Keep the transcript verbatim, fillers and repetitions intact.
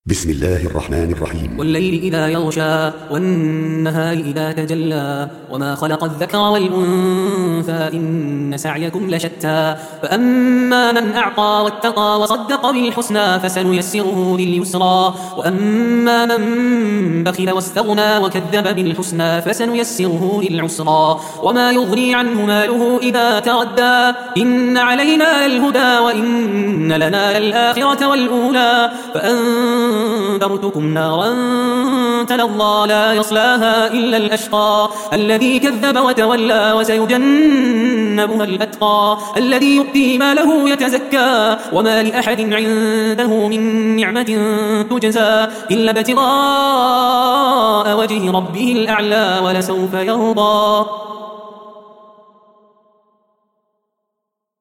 بسم الله الرحمن الرحيم. والليل إذا يغشى والنهار إذا تجلى وما خلق الذكر والأنثى إن سعيكم لشتى فأما من أعطى واتقى وصدق بالحسنى فسنيسره لليسرى وأما من بخل واستغنى وكذب بالحسنى فسنيسره للعسرى وما يغني عنه ماله إذا تردى إن علينا للهدى وإن لنا للآخرة والأولى فأنذرتكم نارا تلظى لا يصلاها إلا الأشقى الذي كذب وتولى وسيجنبها الأتقى الذي يؤتي ماله يتزكى وما لأحد عنده من نعمة تجزى إلا ابتغاء وجه ربه الأعلى ولسوف يرضى.